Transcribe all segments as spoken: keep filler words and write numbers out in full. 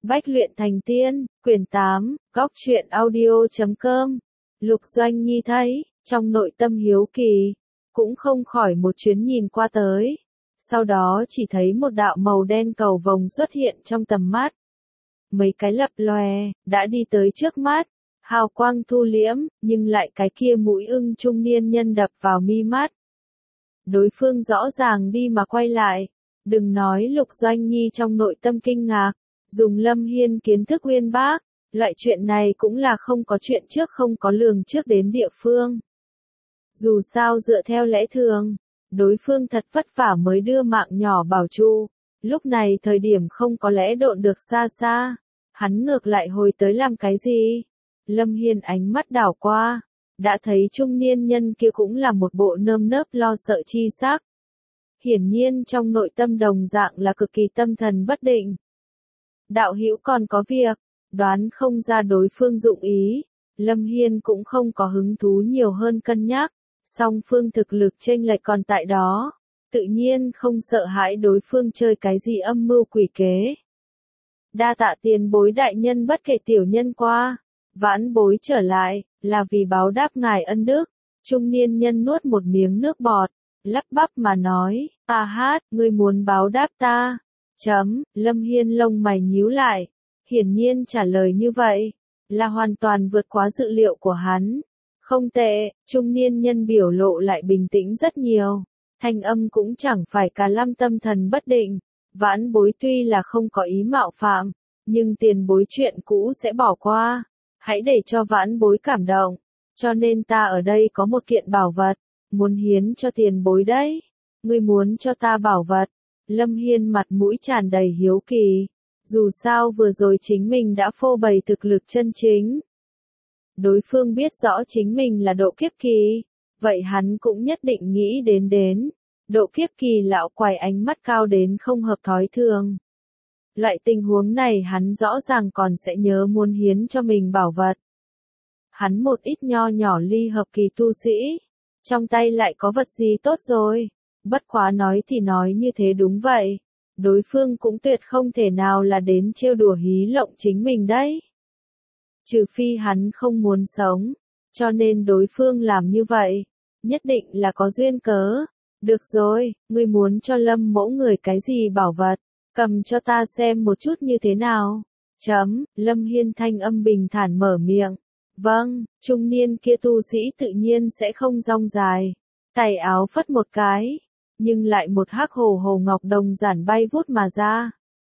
Bách luyện thành tiên, quyển tám, góc truyện audio chấm com. Lục Doanh Nhi thấy, trong nội tâm hiếu kỳ, cũng không khỏi một chuyến nhìn qua tới. Sau đó chỉ thấy một đạo màu đen cầu vồng xuất hiện trong tầm mắt. Mấy cái lập lòe, đã đi tới trước mắt, hào quang thu liễm, nhưng lại cái kia mũi ưng trung niên nhân đập vào mi mắt. Đối phương rõ ràng đi mà quay lại, đừng nói Lục Doanh Nhi trong nội tâm kinh ngạc, dùng Lâm Hiên kiến thức uyên bác, loại chuyện này cũng là không có chuyện trước không có lường trước đến địa phương. Dù sao dựa theo lẽ thường, đối phương thật vất vả mới đưa mạng nhỏ bảo trụ, lúc này thời điểm không có lẽ độn được xa xa, hắn ngược lại hồi tới làm cái gì? Lâm Hiên ánh mắt đảo qua, đã thấy trung niên nhân kia cũng là một bộ nơm nớp lo sợ chi sắc. Hiển nhiên trong nội tâm đồng dạng là cực kỳ tâm thần bất định. Đạo hữu còn có việc, đoán không ra đối phương dụng ý, Lâm Hiên cũng không có hứng thú nhiều hơn cân nhắc, song phương thực lực chênh lệch còn tại đó, tự nhiên không sợ hãi đối phương chơi cái gì âm mưu quỷ kế. Đa tạ tiền bối đại nhân bất kể tiểu nhân qua, vãn bối trở lại, là vì báo đáp ngài ân đức. Trung niên nhân nuốt một miếng nước bọt, lắp bắp mà nói, à hát, ngươi muốn báo đáp ta. Chấm, Lâm Hiên lông mày nhíu lại, hiển nhiên trả lời như vậy, là hoàn toàn vượt quá dự liệu của hắn. Không tệ, trung niên nhân biểu lộ lại bình tĩnh rất nhiều, thanh âm cũng chẳng phải cả lâm tâm thần bất định, vãn bối tuy là không có ý mạo phạm, nhưng tiền bối chuyện cũ sẽ bỏ qua, hãy để cho vãn bối cảm động, cho nên ta ở đây có một kiện bảo vật, muốn hiến cho tiền bối đấy, ngươi muốn cho ta bảo vật. Lâm Hiên mặt mũi tràn đầy hiếu kỳ, dù sao vừa rồi chính mình đã phô bày thực lực chân chính. Đối phương biết rõ chính mình là độ kiếp kỳ, vậy hắn cũng nhất định nghĩ đến đến, độ kiếp kỳ lão quài ánh mắt cao đến không hợp thói thường. Loại tình huống này hắn rõ ràng còn sẽ nhớ muốn hiến cho mình bảo vật. Hắn một ít nho nhỏ ly hợp kỳ tu sĩ, trong tay lại có vật gì tốt rồi. Bất quá nói thì nói như thế đúng vậy, đối phương cũng tuyệt không thể nào là đến trêu đùa hí lộng chính mình đấy. Trừ phi hắn không muốn sống, cho nên đối phương làm như vậy, nhất định là có duyên cớ. Được rồi, ngươi muốn cho Lâm mẫu người cái gì bảo vật, cầm cho ta xem một chút như thế nào. Chấm, Lâm Hiên thanh âm bình thản mở miệng. Vâng, trung niên kia tu sĩ tự nhiên sẽ không rong dài, tay áo phất một cái. Nhưng lại một hắc hồ hồ ngọc đồng giản bay vút mà ra.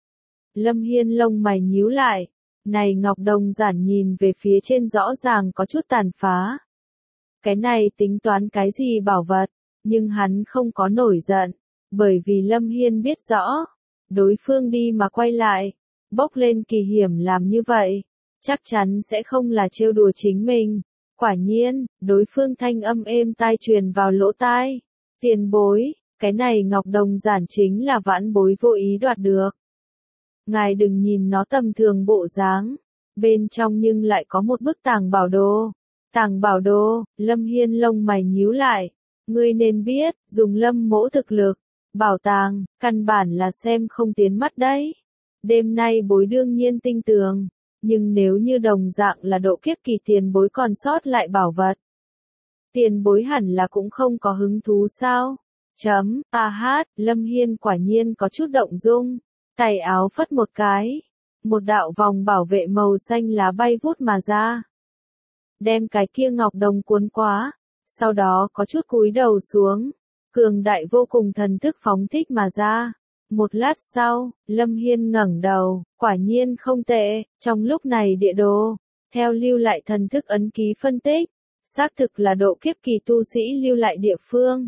Lâm Hiên lông mày nhíu lại, này ngọc đồng giản nhìn về phía trên rõ ràng có chút tàn phá. Cái này tính toán cái gì bảo vật, nhưng hắn không có nổi giận, bởi vì Lâm Hiên biết rõ, đối phương đi mà quay lại, bốc lên kỳ hiểm làm như vậy, chắc chắn sẽ không là trêu đùa chính mình. Quả nhiên, đối phương thanh âm êm tai truyền vào lỗ tai, tiền bối. Cái này ngọc đồng giản chính là vãn bối vô ý đoạt được. Ngài đừng nhìn nó tầm thường bộ dáng, bên trong nhưng lại có một bức tàng bảo đồ. Tàng bảo đồ, Lâm Hiên lông mày nhíu lại. Ngươi nên biết, dùng Lâm mỗ thực lực, bảo tàng, căn bản là xem không tiến mắt đấy. Đêm nay bối đương nhiên tinh tường, nhưng nếu như đồng dạng là độ kiếp kỳ tiền bối còn sót lại bảo vật. Tiền bối hẳn là cũng không có hứng thú sao? Chấm, a hát, Lâm Hiên quả nhiên có chút động dung, tay áo phất một cái, một đạo vòng bảo vệ màu xanh lá bay vút mà ra. Đem cái kia ngọc đồng cuốn quá, sau đó có chút cúi đầu xuống, cường đại vô cùng thần thức phóng thích mà ra. Một lát sau, Lâm Hiên ngẩng đầu, quả nhiên không tệ, trong lúc này địa đồ, theo lưu lại thần thức ấn ký phân tích, xác thực là độ kiếp kỳ tu sĩ lưu lại địa phương.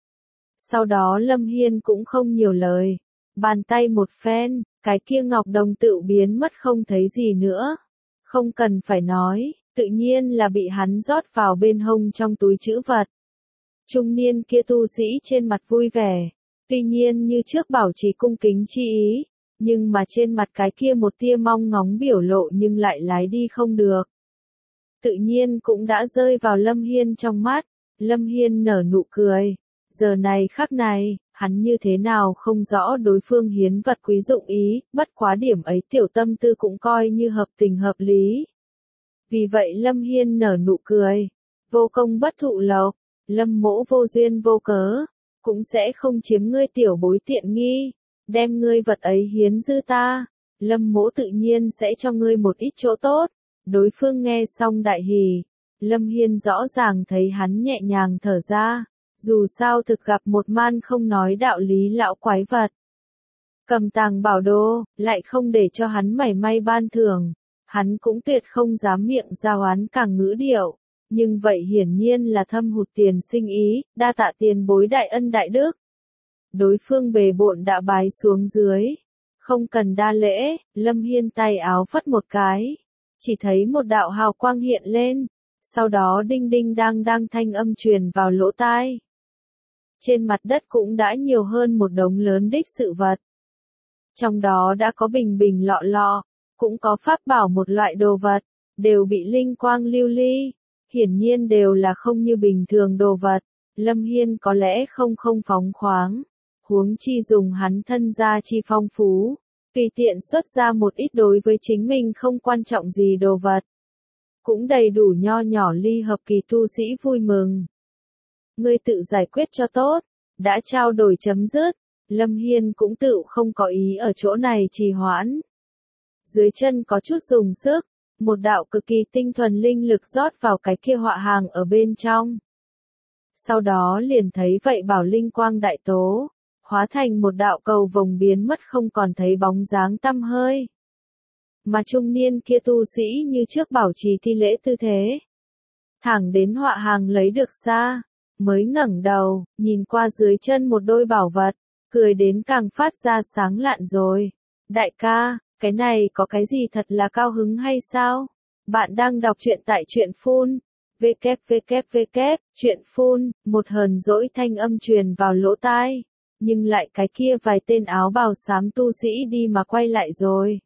Sau đó Lâm Hiên cũng không nhiều lời, bàn tay một phen, cái kia ngọc đồng tự biến mất không thấy gì nữa. Không cần phải nói, tự nhiên là bị hắn rót vào bên hông trong túi trữ vật. Trung niên kia tu sĩ trên mặt vui vẻ, tuy nhiên như trước bảo trì cung kính chi ý, nhưng mà trên mặt cái kia một tia mong ngóng biểu lộ nhưng lại lái đi không được. Tự nhiên cũng đã rơi vào Lâm Hiên trong mắt, Lâm Hiên nở nụ cười. Giờ này khắc này, Hắn như thế nào không rõ đối phương hiến vật quý dụng ý, bất quá điểm ấy tiểu tâm tư cũng coi như hợp tình hợp lý. Vì vậy Lâm Hiên nở nụ cười, vô công bất thụ lộc, Lâm mỗ vô duyên vô cớ, cũng sẽ không chiếm ngươi tiểu bối tiện nghi, đem ngươi vật ấy hiến dư ta, Lâm mỗ tự nhiên sẽ cho ngươi một ít chỗ tốt. Đối phương nghe xong đại hỉ, Lâm Hiên rõ ràng thấy hắn nhẹ nhàng thở ra, dù sao thực gặp một man không nói đạo lý lão quái vật. Cầm tàng bảo đồ, lại không để cho hắn mảy may ban thưởng, hắn cũng tuyệt không dám miệng ra oán càng ngữ điệu, nhưng vậy hiển nhiên là thâm hụt tiền sinh ý, đa tạ tiền bối đại ân đại đức. Đối phương bề bộn đã bái xuống dưới, không cần đa lễ, Lâm Hiên tay áo phất một cái, chỉ thấy một đạo hào quang hiện lên, sau đó đinh đinh đang đang thanh âm truyền vào lỗ tai. Trên mặt đất cũng đã nhiều hơn một đống lớn đích sự vật. Trong đó đã có bình bình lọ lọ, cũng có pháp bảo một loại đồ vật, đều bị linh quang lưu ly, hiển nhiên đều là không như bình thường đồ vật, Lâm Hiên có lẽ không không phóng khoáng, huống chi dùng hắn thân gia chi phong phú, tùy tiện xuất ra một ít đối với chính mình không quan trọng gì đồ vật. Cũng đầy đủ nho nhỏ ly hợp kỳ tu sĩ vui mừng. Ngươi tự giải quyết cho tốt, đã trao đổi chấm dứt, Lâm Hiên cũng tự không có ý ở chỗ này trì hoãn. Dưới chân có chút dùng sức, một đạo cực kỳ tinh thuần linh lực rót vào cái kia họa hàng ở bên trong. Sau đó liền thấy vậy bảo linh quang đại tố, hóa thành một đạo cầu vồng biến mất không còn thấy bóng dáng tăm hơi. Mà trung niên kia tu sĩ như trước bảo trì thi lễ tư thế. Thẳng đến họa hàng lấy được xa, mới ngẩng đầu, nhìn qua dưới chân một đôi bảo vật, cười đến càng phát ra sáng lạn rồi. Đại ca, cái này có cái gì thật là cao hứng hay sao? Bạn đang đọc truyện tại truyện phun. www, truyện phun, một hờn dỗi thanh âm truyền vào lỗ tai. Nhưng lại cái kia vài tên áo bào xám tu sĩ đi mà quay lại rồi.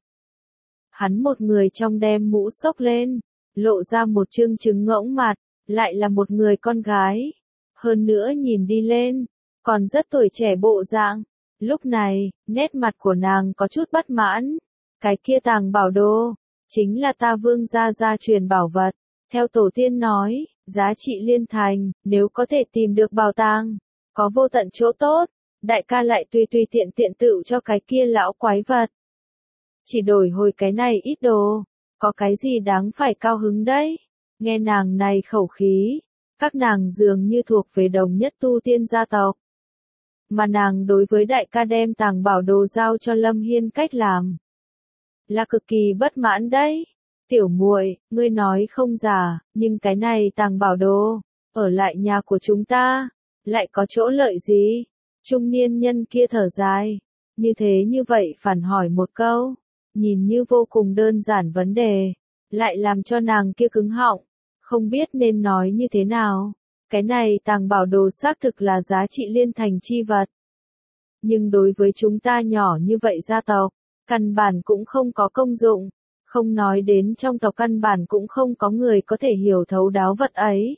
Hắn một người trong đem mũ xốc lên, lộ ra một trương trứng ngỗng mặt, lại là một người con gái. Hơn nữa nhìn đi lên, còn rất tuổi trẻ bộ dạng. Lúc này, nét mặt của nàng có chút bất mãn. Cái kia tàng bảo đồ, chính là ta vương gia gia truyền bảo vật. Theo tổ tiên nói, giá trị liên thành, nếu có thể tìm được bảo tàng, có vô tận chỗ tốt. Đại ca lại tùy tùy tiện tiện tự cho cái kia lão quái vật. Chỉ đổi hồi cái này ít đồ, có cái gì đáng phải cao hứng đấy. Nghe nàng này khẩu khí, các nàng dường như thuộc về đồng nhất tu tiên gia tộc. Mà nàng đối với đại ca đem tàng bảo đồ giao cho Lâm Hiên cách làm, là cực kỳ bất mãn đấy. Tiểu muội, ngươi nói không giả, nhưng cái này tàng bảo đồ, ở lại nhà của chúng ta, lại có chỗ lợi gì? Trung niên nhân kia thở dài, như thế như vậy phản hỏi một câu, nhìn như vô cùng đơn giản vấn đề, lại làm cho nàng kia cứng họng, không biết nên nói như thế nào. Cái này tàng bảo đồ xác thực là giá trị liên thành chi vật. Nhưng đối với chúng ta nhỏ như vậy gia tộc, căn bản cũng không có công dụng, không nói đến trong tộc căn bản cũng không có người có thể hiểu thấu đáo vật ấy.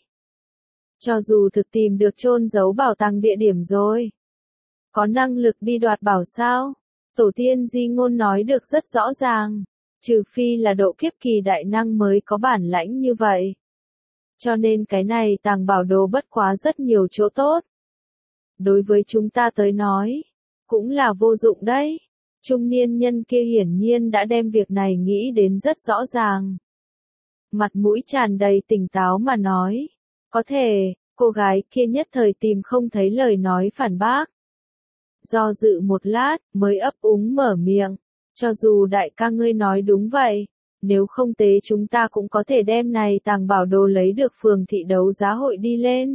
Cho dù thực tìm được chôn giấu bảo tàng địa điểm rồi, có năng lực đi đoạt bảo sao? Tổ tiên di ngôn nói được rất rõ ràng, trừ phi là độ kiếp kỳ đại năng mới có bản lãnh như vậy. Cho nên cái này tàng bảo đồ bất quá rất nhiều chỗ tốt. Đối với chúng ta tới nói, cũng là vô dụng đấy. Trung niên nhân kia hiển nhiên đã đem việc này nghĩ đến rất rõ ràng. Mặt mũi tràn đầy tỉnh táo mà nói, có thể, cô gái kia nhất thời tìm không thấy lời nói phản bác. Do dự một lát, mới ấp úng mở miệng, cho dù đại ca ngươi nói đúng vậy, nếu không tế chúng ta cũng có thể đem này tàng bảo đồ lấy được phường thị đấu giá hội đi lên.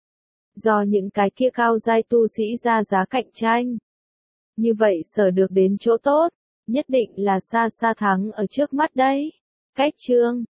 Do những cái kia cao giai tu sĩ ra giá cạnh tranh. Như vậy sở được đến chỗ tốt, nhất định là xa xa thắng ở trước mắt đấy. Cách chương